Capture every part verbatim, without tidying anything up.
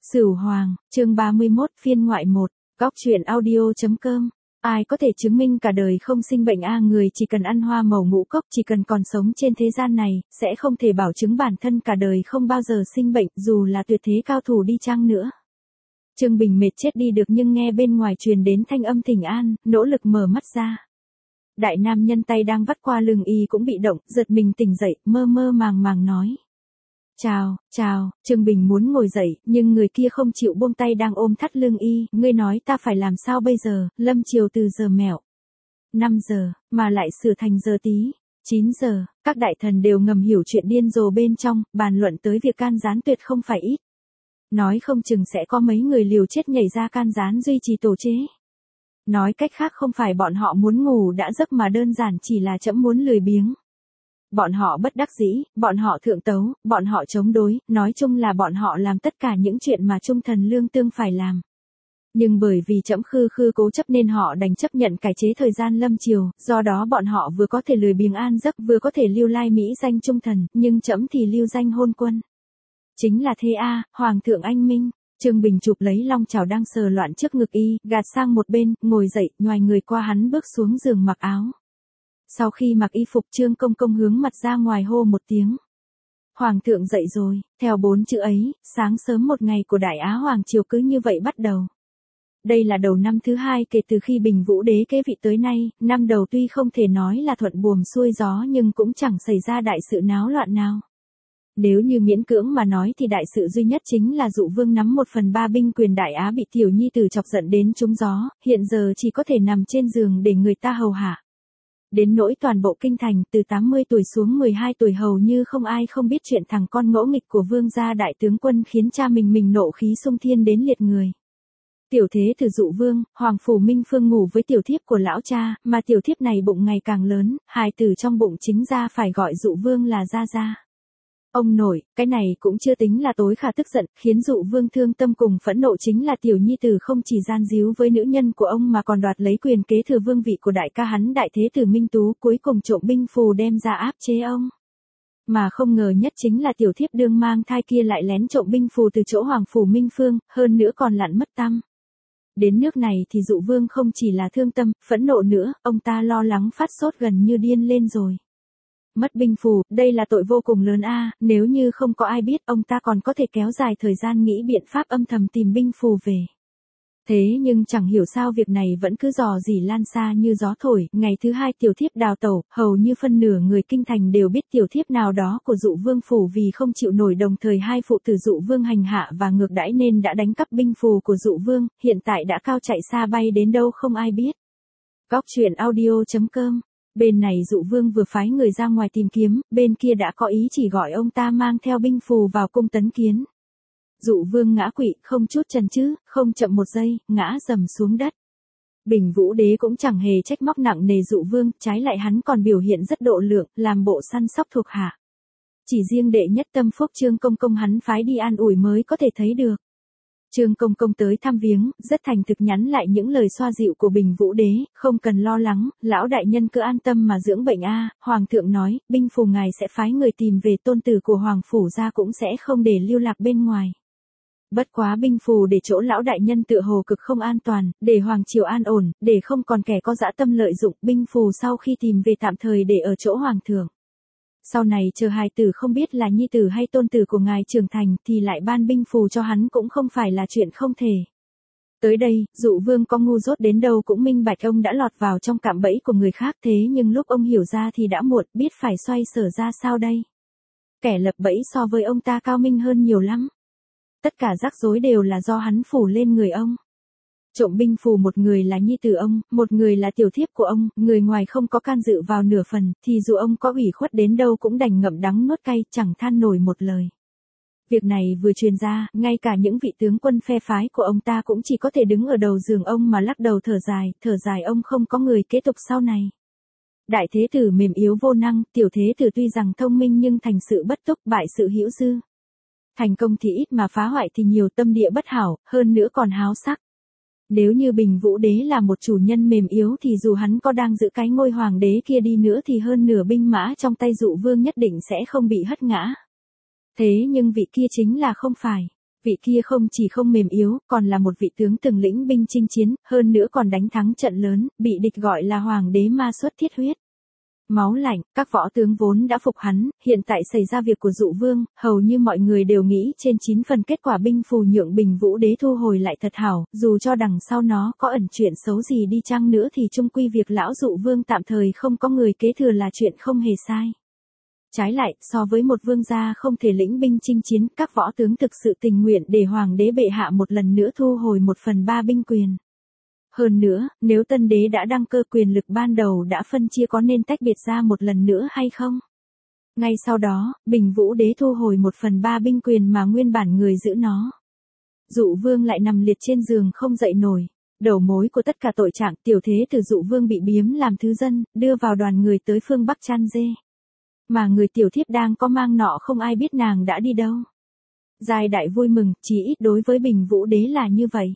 Sửu Hoàng, chương ba mươi mốt, phiên ngoại một, góc truyện audio.com. Ai có thể chứng minh cả đời không sinh bệnh a người chỉ cần ăn hoa màu ngũ cốc, chỉ cần còn sống trên thế gian này, sẽ không thể bảo chứng bản thân cả đời không bao giờ sinh bệnh, dù là tuyệt thế cao thủ đi chăng nữa. Trương Bình mệt chết đi được nhưng nghe bên ngoài truyền đến thanh âm thỉnh an, nỗ lực mở mắt ra. Đại nam nhân tay đang vắt qua lưng y cũng bị động, giật mình tỉnh dậy, mơ mơ màng màng nói. Chào, chào, Trương Bình muốn ngồi dậy, nhưng người kia không chịu buông tay đang ôm thắt lưng y, ngươi nói ta phải làm sao bây giờ, lâm chiều từ giờ mẹo. năm giờ, mà lại sửa thành giờ tí. chín giờ, các đại thần đều ngầm hiểu chuyện điên rồ bên trong, bàn luận tới việc can gián tuyệt không phải ít. Nói không chừng sẽ có mấy người liều chết nhảy ra can gián duy trì tổ chế. Nói cách khác không phải bọn họ muốn ngủ đã giấc mà đơn giản chỉ là chậm muốn lười biếng. Bọn họ bất đắc dĩ, bọn họ thượng tấu, bọn họ chống đối, nói chung là bọn họ làm tất cả những chuyện mà trung thần lương tương phải làm. Nhưng bởi vì trẫm khư khư cố chấp nên họ đành chấp nhận cải chế thời gian lâm chiều, do đó bọn họ vừa có thể lười biếng an giấc vừa có thể lưu lai mỹ danh trung thần, nhưng trẫm thì lưu danh hôn quân. Chính là thế a, Hoàng thượng anh minh. Trương Bình chụp lấy long chảo đang sờ loạn trước ngực y, gạt sang một bên, ngồi dậy, nhoài người qua hắn bước xuống giường mặc áo. Sau khi mặc y phục Trương Công Công hướng mặt ra ngoài hô một tiếng. Hoàng thượng dậy rồi, theo bốn chữ ấy, sáng sớm một ngày của Đại Á Hoàng Triều cứ như vậy bắt đầu. Đây là đầu năm thứ hai kể từ khi Bình Vũ Đế kế vị tới nay, năm đầu tuy không thể nói là thuận buồm xuôi gió nhưng cũng chẳng xảy ra đại sự náo loạn nào. Nếu như miễn cưỡng mà nói thì đại sự duy nhất chính là Dụ Vương nắm một phần ba binh quyền Đại Á bị tiểu nhi tử chọc giận đến trúng gió, hiện giờ chỉ có thể nằm trên giường để người ta hầu hạ. Đến nỗi toàn bộ kinh thành từ tám mươi tuổi xuống mười hai tuổi hầu như không ai không biết chuyện thằng con ngỗ nghịch của vương gia đại tướng quân khiến cha mình mình nộ khí xung thiên đến liệt người. Tiểu thế tử Dụ Vương, Hoàng phủ Minh Phương ngủ với tiểu thiếp của lão cha, mà tiểu thiếp này bụng ngày càng lớn, hài tử trong bụng chính ra phải gọi Dụ Vương là gia gia. Ông nội, cái này cũng chưa tính là tối khả tức giận, khiến Dụ Vương thương tâm cùng phẫn nộ chính là tiểu nhi tử không chỉ gian díu với nữ nhân của ông mà còn đoạt lấy quyền kế thừa vương vị của đại ca hắn đại thế tử Minh Tú, cuối cùng trộm binh phù đem ra áp chế ông. Mà không ngờ nhất chính là tiểu thiếp đương mang thai kia lại lén trộm binh phù từ chỗ Hoàng phủ Minh Phương, hơn nữa còn lặn mất tăm. Đến nước này thì Dụ Vương không chỉ là thương tâm, phẫn nộ nữa, ông ta lo lắng phát sốt gần như điên lên rồi. Mất binh phù, đây là tội vô cùng lớn a, nếu như không có ai biết ông ta còn có thể kéo dài thời gian nghĩ biện pháp âm thầm tìm binh phù về. Thế nhưng chẳng hiểu sao việc này vẫn cứ dò dỉ lan xa như gió thổi, ngày thứ hai tiểu thiếp đào tẩu, hầu như phân nửa người kinh thành đều biết tiểu thiếp nào đó của Dụ Vương phủ vì không chịu nổi đồng thời hai phụ tử Dụ Vương hành hạ và ngược đãi nên đã đánh cắp binh phù của Dụ Vương, hiện tại đã cao chạy xa bay đến đâu không ai biết. Góc truyện audio.com. Bên này Dụ Vương vừa phái người ra ngoài tìm kiếm, bên kia đã có ý chỉ gọi ông ta mang theo binh phù vào cung tấn kiến. Dụ Vương ngã quỵ, không chút chần chừ, không chậm một giây, ngã dầm xuống đất. Bình Vũ Đế cũng chẳng hề trách móc nặng nề Dụ Vương, trái lại hắn còn biểu hiện rất độ lượng, làm bộ săn sóc thuộc hạ. Chỉ riêng đệ nhất tâm phúc Trương Công Công hắn phái đi an ủi mới có thể thấy được. Trương Công Công tới thăm viếng, rất thành thực nhắn lại những lời xoa dịu của Bình Vũ Đế, không cần lo lắng, lão đại nhân cứ an tâm mà dưỡng bệnh a. Hoàng thượng nói, binh phù ngài sẽ phái người tìm về tôn tử của Hoàng phủ ra cũng sẽ không để lưu lạc bên ngoài. Bất quá binh phù để chỗ lão đại nhân tựa hồ cực không an toàn, để Hoàng triều an ổn, để không còn kẻ có dã tâm lợi dụng, binh phù sau khi tìm về tạm thời để ở chỗ Hoàng thượng. Sau này chờ hài tử không biết là nhi tử hay tôn tử của ngài trưởng thành thì lại ban binh phù cho hắn cũng không phải là chuyện không thể. Tới đây, Dụ Vương có ngu dốt đến đâu cũng minh bạch ông đã lọt vào trong cạm bẫy của người khác thế nhưng lúc ông hiểu ra thì đã muộn, biết phải xoay sở ra sao đây. Kẻ lập bẫy so với ông ta cao minh hơn nhiều lắm. Tất cả rắc rối đều là do hắn phủ lên người ông. Trộm binh phù một người là nhi tử ông, một người là tiểu thiếp của ông, người ngoài không có can dự vào nửa phần, thì dù ông có ủy khuất đến đâu cũng đành ngậm đắng nuốt cay, chẳng than nổi một lời. Việc này vừa truyền ra, ngay cả những vị tướng quân phe phái của ông ta cũng chỉ có thể đứng ở đầu giường ông mà lắc đầu thở dài, thở dài ông không có người kế tục sau này. Đại thế tử mềm yếu vô năng, tiểu thế tử tuy rằng thông minh nhưng thành sự bất túc, bại sự hữu dư. Thành công thì ít mà phá hoại thì nhiều, tâm địa bất hảo, hơn nữa còn háo sắc. Nếu như Bình Vũ Đế là một chủ nhân mềm yếu thì dù hắn có đang giữ cái ngôi hoàng đế kia đi nữa thì hơn nửa binh mã trong tay Dụ Vương nhất định sẽ không bị hất ngã. Thế nhưng vị kia chính là không phải. Vị kia không chỉ không mềm yếu, còn là một vị tướng từng lĩnh binh chinh chiến, hơn nữa còn đánh thắng trận lớn, bị địch gọi là hoàng đế ma xuất thiết huyết. Máu lạnh, các võ tướng vốn đã phục hắn, hiện tại xảy ra việc của Dụ Vương, hầu như mọi người đều nghĩ trên chín phần kết quả binh phù nhượng Bình Vũ Đế thu hồi lại thật hảo, dù cho đằng sau nó có ẩn chuyện xấu gì đi chăng nữa thì chung quy việc lão Dụ Vương tạm thời không có người kế thừa là chuyện không hề sai. Trái lại, so với một vương gia không thể lĩnh binh chinh chiến, các võ tướng thực sự tình nguyện để hoàng đế bệ hạ một lần nữa thu hồi một phần ba binh quyền. Hơn nữa, nếu tân đế đã đăng cơ quyền lực ban đầu đã phân chia có nên tách biệt ra một lần nữa hay không? Ngay sau đó, Bình Vũ Đế thu hồi một phần ba binh quyền mà nguyên bản người giữ nó. Dụ Vương lại nằm liệt trên giường không dậy nổi. Đầu mối của tất cả tội trạng tiểu thế từ Dụ Vương bị biếm làm thứ dân, đưa vào đoàn người tới phương Bắc chăn dê. Mà người tiểu thiếp đang có mang nọ không ai biết nàng đã đi đâu. Giai đại vui mừng, chỉ ít đối với Bình Vũ Đế là như vậy.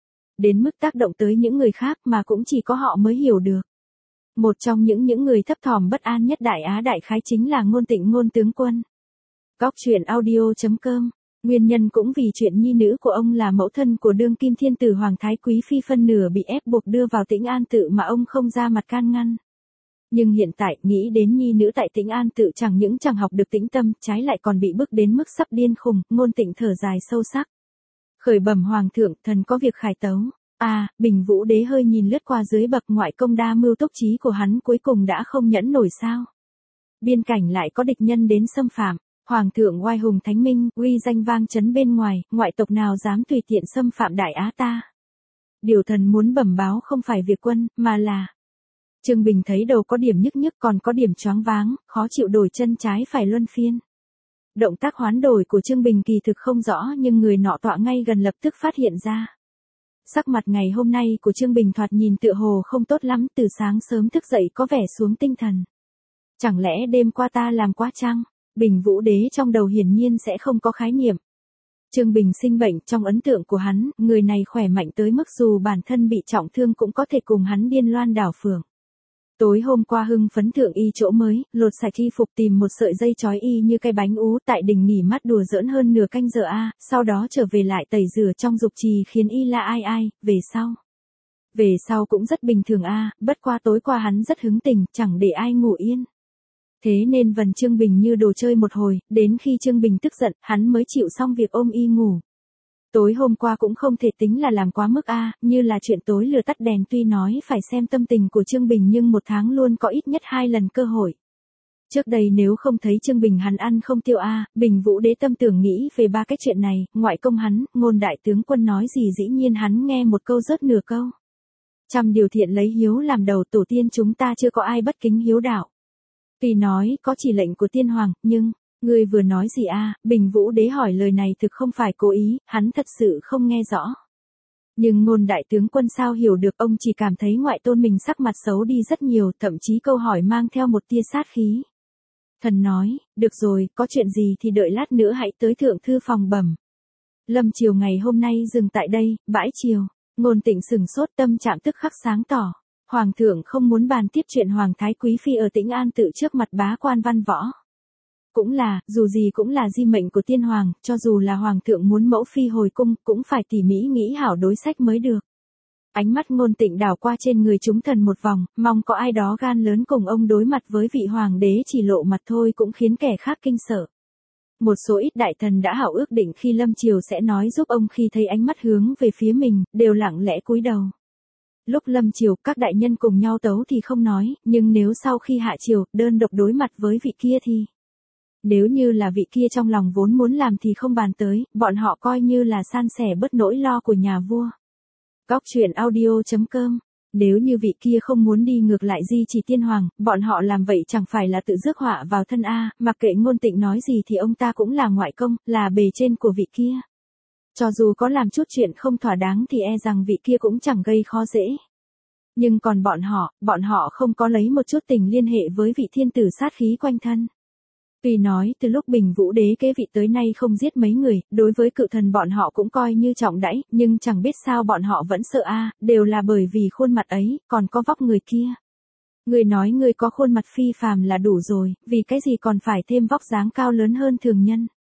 Đến mức tác động tới những người khác mà cũng chỉ có họ mới hiểu được. Một trong những những người thấp thỏm bất an nhất Đại Á đại khái chính là Ngôn Tịnh Ngôn tướng quân. Góc truyện audio chấm com. Nguyên nhân cũng vì chuyện nhi nữ của ông là mẫu thân của đương kim thiên tử Hoàng Thái Quý Phi phân nửa bị ép buộc đưa vào Tĩnh An Tự mà ông không ra mặt can ngăn. Nhưng hiện tại, nghĩ đến nhi nữ tại Tĩnh An Tự chẳng những chẳng học được tĩnh tâm, trái lại còn bị bức đến mức sắp điên khùng, Ngôn Tịnh thở dài sâu sắc. Khởi bẩm hoàng thượng, thần có việc khải tấu. À, Bình Vũ Đế hơi nhìn lướt qua dưới bậc ngoại công đa mưu túc trí của hắn cuối cùng đã không nhẫn nổi sao. Biên cảnh lại có địch nhân đến xâm phạm. Hoàng thượng oai hùng thánh minh, uy danh vang chấn bên ngoài, ngoại tộc nào dám tùy tiện xâm phạm Đại Á ta. Điều thần muốn bẩm báo không phải việc quân, mà là... Trương Bình thấy đầu có điểm nhức nhức còn có điểm choáng váng, khó chịu đổi chân trái phải luân phiên. Động tác hoán đổi của Trương Bình kỳ thực không rõ nhưng người nọ tọa ngay gần lập tức phát hiện ra. Sắc mặt ngày hôm nay của Trương Bình thoạt nhìn tựa hồ không tốt lắm, từ sáng sớm thức dậy có vẻ xuống tinh thần. Chẳng lẽ đêm qua ta làm quá chăng? Bình Vũ Đế trong đầu hiển nhiên sẽ không có khái niệm. Trương Bình sinh bệnh, trong ấn tượng của hắn, người này khỏe mạnh tới mức dù bản thân bị trọng thương cũng có thể cùng hắn điên loan đảo phượng. Tối hôm qua hưng phấn thượng y chỗ mới, lột sạch y phục tìm một sợi dây chói y như cây bánh ú tại đình nghỉ mát đùa giỡn hơn nửa canh giờ a, sau đó trở về lại tẩy rửa trong dục trì khiến y la ai ai, về sau. Về sau cũng rất bình thường a, bất qua tối qua hắn rất hứng tình, chẳng để ai ngủ yên. Thế nên vần Trương Bình như đồ chơi một hồi, đến khi Trương Bình tức giận, hắn mới chịu xong việc ôm y ngủ. Tối hôm qua cũng không thể tính là làm quá mức a, như là chuyện tối lửa tắt đèn tuy nói phải xem tâm tình của Trương Bình nhưng một tháng luôn có ít nhất hai lần cơ hội. Trước đây nếu không thấy Trương Bình hắn ăn không tiêu a, Bình Vũ Đế tâm tưởng nghĩ về ba cái chuyện này, ngoại công hắn, Ngôn đại tướng quân nói gì dĩ nhiên hắn nghe một câu rớt nửa câu. Trăm điều thiện lấy hiếu làm đầu, tổ tiên chúng ta chưa có ai bất kính hiếu đạo. Tuy nói có chỉ lệnh của tiên hoàng, nhưng... Ngươi vừa nói gì a? Bình Vũ Đế hỏi lời này thực không phải cố ý, hắn thật sự không nghe rõ. Nhưng Ngôn đại tướng quân sao hiểu được, ông chỉ cảm thấy ngoại tôn mình sắc mặt xấu đi rất nhiều, thậm chí câu hỏi mang theo một tia sát khí. Thần nói, được rồi, có chuyện gì thì đợi lát nữa hãy tới thượng thư phòng bẩm. Lâm triều ngày hôm nay dừng tại đây, bãi triều. Ngôn Tịnh sừng sốt, tâm trạng tức khắc sáng tỏ. Hoàng thượng không muốn bàn tiếp chuyện Hoàng Thái Quý Phi ở Tĩnh An Tự trước mặt bá quan văn võ. Cũng là, dù gì cũng là di mệnh của tiên hoàng, cho dù là hoàng thượng muốn mẫu phi hồi cung, cũng phải tỉ mỉ nghĩ hảo đối sách mới được. Ánh mắt Ngôn Tịnh đảo qua trên người chúng thần một vòng, mong có ai đó gan lớn cùng ông đối mặt với vị hoàng đế chỉ lộ mặt thôi cũng khiến kẻ khác kinh sợ. Một số ít đại thần đã hảo ước định khi lâm triều sẽ nói giúp ông khi thấy ánh mắt hướng về phía mình, đều lặng lẽ cúi đầu. Lúc lâm triều, các đại nhân cùng nhau tấu thì không nói, nhưng nếu sau khi hạ triều, đơn độc đối mặt với vị kia thì... Nếu như là vị kia trong lòng vốn muốn làm thì không bàn tới, bọn họ coi như là san sẻ bớt nỗi lo của nhà vua. Góc truyện audio chấm com. Nếu như vị kia không muốn đi ngược lại di chỉ tiên hoàng, bọn họ làm vậy chẳng phải là tự rước họa vào thân a, mặc kệ Ngôn Tịnh nói gì thì ông ta cũng là ngoại công, là bề trên của vị kia. Cho dù có làm chút chuyện không thỏa đáng thì e rằng vị kia cũng chẳng gây khó dễ. Nhưng còn bọn họ, bọn họ không có lấy một chút tình liên hệ với vị thiên tử sát khí quanh thân. Tuy nói từ lúc Bình Vũ Đế kế vị tới nay không giết mấy người, đối với cự thần bọn họ cũng coi như trọng đãi, nhưng chẳng biết sao bọn họ vẫn sợ a, đều là bởi vì khuôn mặt ấy, còn có vóc người kia. Người nói người có khuôn mặt phi phàm là đủ rồi, vì cái gì còn phải thêm vóc dáng cao lớn hơn thường nhân.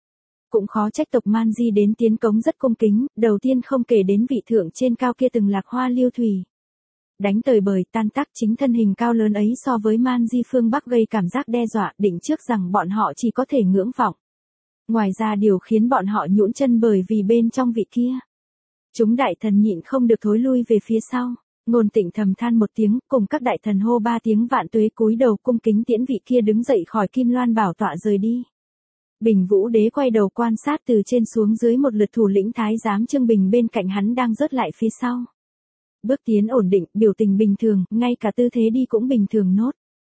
Cũng khó trách tộc Man Di đến tiến cống rất cung kính, đầu tiên không kể đến vị thượng trên cao kia từng lạc hoa liêu thủy. Đánh tời bời tan tác chính thân hình cao lớn ấy so với Man Di phương Bắc gây cảm giác đe dọa định trước rằng bọn họ chỉ có thể ngưỡng vọng. Ngoài ra điều khiến bọn họ nhũn chân bởi vì bên trong vị kia. Chúng đại thần nhịn không được thối lui về phía sau. Ngôn Tịnh thầm than một tiếng, cùng các đại thần hô ba tiếng vạn tuế cúi đầu cung kính tiễn vị kia đứng dậy khỏi Kim Loan bảo tọa rời đi. Bình Vũ Đế quay đầu quan sát từ trên xuống dưới một lượt thủ lĩnh thái giám Trương Bình bên cạnh hắn đang rớt lại phía sau. Bước tiến ổn định, biểu tình bình thường, ngay cả tư thế đi cũng bình thường nốt.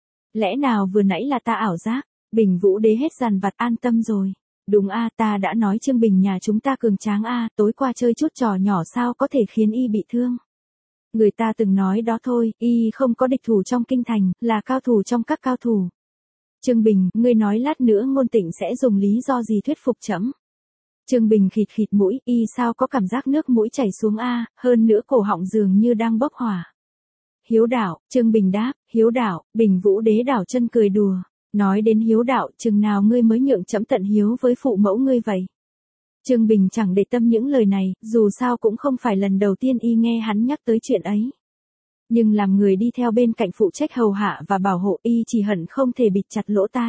Lẽ nào vừa nãy là ta ảo giác? Bình Vũ Đế hết dằn vặt an tâm rồi. Đúng a, ta đã nói Trương Bình nhà chúng ta cường tráng a, tối qua chơi chút trò nhỏ sao có thể khiến y bị thương. Người ta từng nói đó thôi, y không có địch thủ trong kinh thành, là cao thủ trong các cao thủ. Trương Bình, ngươi nói lát nữa Ngôn Tịnh sẽ dùng lý do gì thuyết phục trẫm? Trương Bình khịt khịt mũi, y sao có cảm giác nước mũi chảy xuống a, hơn nữa cổ họng dường như đang bốc hỏa. Hiếu đạo, Trương Bình đáp, hiếu đạo. Bình Vũ Đế đảo chân cười đùa, nói đến hiếu đạo, chừng nào ngươi mới nhượng trẫm tận hiếu với phụ mẫu ngươi vậy? Trương Bình chẳng để tâm những lời này, dù sao cũng không phải lần đầu tiên y nghe hắn nhắc tới chuyện ấy. Nhưng làm người đi theo bên cạnh phụ trách hầu hạ và bảo hộ y chỉ hận không thể bịt chặt lỗ tai.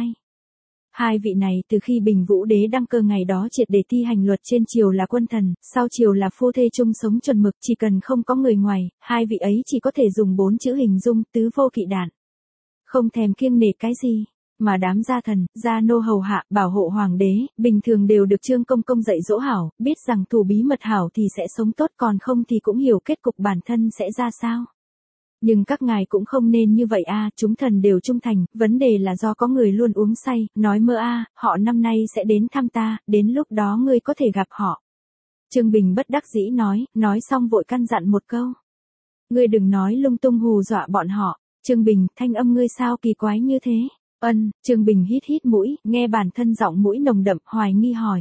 Hai vị này từ khi Bình Vũ Đế đăng cơ ngày đó triệt để thi hành luật trên triều là quân thần, sau triều là phu thê chung sống chuẩn mực, chỉ cần không có người ngoài, hai vị ấy chỉ có thể dùng bốn chữ hình dung tứ vô kỵ đạn. Không thèm kiêng nể cái gì. Mà đám gia thần, gia nô hầu hạ, bảo hộ hoàng đế, bình thường đều được Trương Công Công dạy dỗ hảo, biết rằng thủ bí mật hảo thì sẽ sống tốt còn không thì cũng hiểu kết cục bản thân sẽ ra sao. Nhưng các ngài cũng không nên như vậy a, chúng thần đều trung thành, vấn đề là do có người luôn uống say, nói mơ a, họ năm nay sẽ đến thăm ta, đến lúc đó ngươi có thể gặp họ. Trương Bình bất đắc dĩ nói, nói xong vội căn dặn một câu. Ngươi đừng nói lung tung hù dọa bọn họ. Trương Bình, thanh âm ngươi sao kỳ quái như thế? Ân, Trương Bình hít hít mũi, nghe bản thân giọng mũi nồng đậm, hoài nghi hỏi.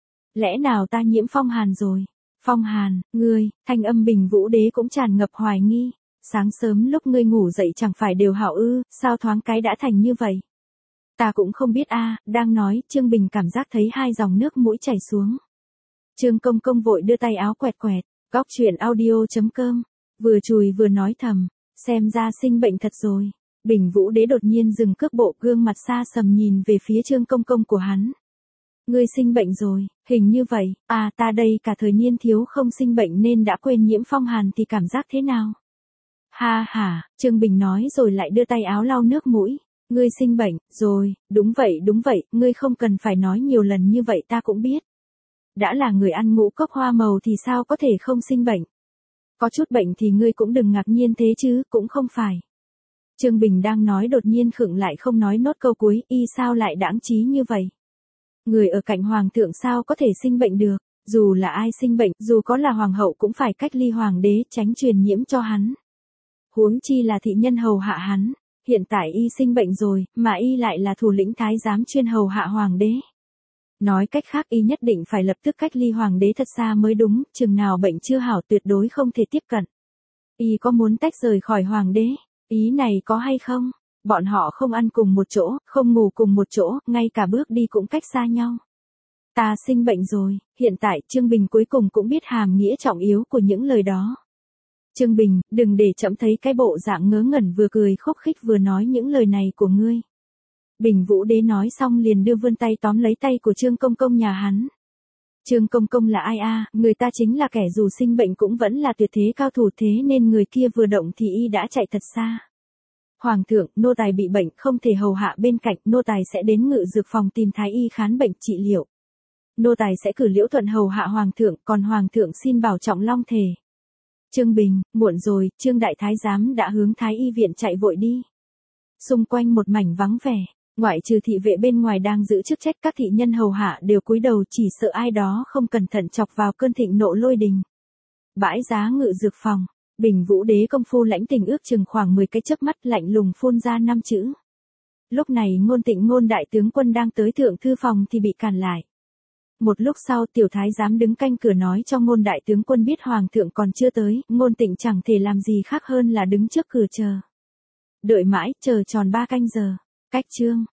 Lẽ nào ta nhiễm phong hàn rồi? Phong hàn, ngươi, thanh âm Bình Vũ Đế cũng tràn ngập hoài nghi. Sáng sớm lúc ngươi ngủ dậy chẳng phải đều hảo ư, sao thoáng cái đã thành như vậy? Ta cũng không biết a, đang nói, Trương Bình cảm giác thấy hai dòng nước mũi chảy xuống. Trương Công Công vội đưa tay áo quẹt quẹt, góc chuyện audio chấm com, vừa chùi vừa nói thầm, xem ra sinh bệnh thật rồi. Bình Vũ Đế đột nhiên dừng cước bộ, gương mặt xa sầm nhìn về phía Trương Công Công của hắn. Ngươi sinh bệnh rồi, hình như vậy, à ta đây cả thời niên thiếu không sinh bệnh nên đã quên nhiễm phong hàn thì cảm giác thế nào? Ha ha, Trương Bình nói rồi lại đưa tay áo lau nước mũi. Ngươi sinh bệnh, rồi, đúng vậy đúng vậy, ngươi không cần phải nói nhiều lần như vậy ta cũng biết. Đã là người ăn ngũ cốc hoa màu thì sao có thể không sinh bệnh? Có chút bệnh thì ngươi cũng đừng ngạc nhiên thế chứ, cũng không phải. Trương Bình đang nói đột nhiên khựng lại không nói nốt câu cuối, y sao lại đãng trí như vậy? Người ở cạnh hoàng thượng sao có thể sinh bệnh được, dù là ai sinh bệnh, dù có là hoàng hậu cũng phải cách ly hoàng đế tránh truyền nhiễm cho hắn. Huống chi là thị nhân hầu hạ hắn, hiện tại y sinh bệnh rồi, mà y lại là thủ lĩnh thái giám chuyên hầu hạ hoàng đế. Nói cách khác y nhất định phải lập tức cách ly hoàng đế thật xa mới đúng, chừng nào bệnh chưa hảo tuyệt đối không thể tiếp cận. Y có muốn tách rời khỏi hoàng đế? Ý này có hay không? Bọn họ không ăn cùng một chỗ, không ngủ cùng một chỗ, ngay cả bước đi cũng cách xa nhau. Ta sinh bệnh rồi, hiện tại Trương Bình cuối cùng cũng biết hàm nghĩa trọng yếu của những lời đó. Trương Bình, đừng để trẫm thấy cái bộ dạng ngớ ngẩn vừa cười khúc khích vừa nói những lời này của ngươi. Bình Vũ Đế nói xong liền đưa vươn tay tóm lấy tay của Trương Công Công nhà hắn. Trương Công Công là ai a? Người ta chính là kẻ dù sinh bệnh cũng vẫn là tuyệt thế cao thủ, thế nên người kia vừa động thì y đã chạy thật xa. Hoàng thượng, nô tài bị bệnh không thể hầu hạ bên cạnh, nô tài sẽ đến ngự dược phòng tìm thái y khán bệnh trị liệu. Nô tài sẽ cử Liễu Thuận hầu hạ hoàng thượng, còn hoàng thượng xin bảo trọng long thể. Trương Bình, muộn rồi, Trương đại thái giám đã hướng thái y viện chạy vội đi. Xung quanh một mảnh vắng vẻ, ngoại trừ thị vệ bên ngoài đang giữ chức trách, các thị nhân hầu hạ đều cúi đầu chỉ sợ ai đó không cẩn thận chọc vào cơn thịnh nộ lôi đình. Bãi giá ngự dược phòng, Bình Vũ Đế công phu lãnh tình ước chừng khoảng mười cái chớp mắt lạnh lùng phun ra năm chữ. Lúc này Ngôn Tịnh Ngôn đại tướng quân đang tới thượng thư phòng thì bị cản lại. Một lúc sau tiểu thái giám đứng canh cửa nói cho Ngôn đại tướng quân biết hoàng thượng còn chưa tới, Ngôn Tịnh chẳng thể làm gì khác hơn là đứng trước cửa chờ. Đợi mãi, chờ tròn ba canh giờ. Cách chương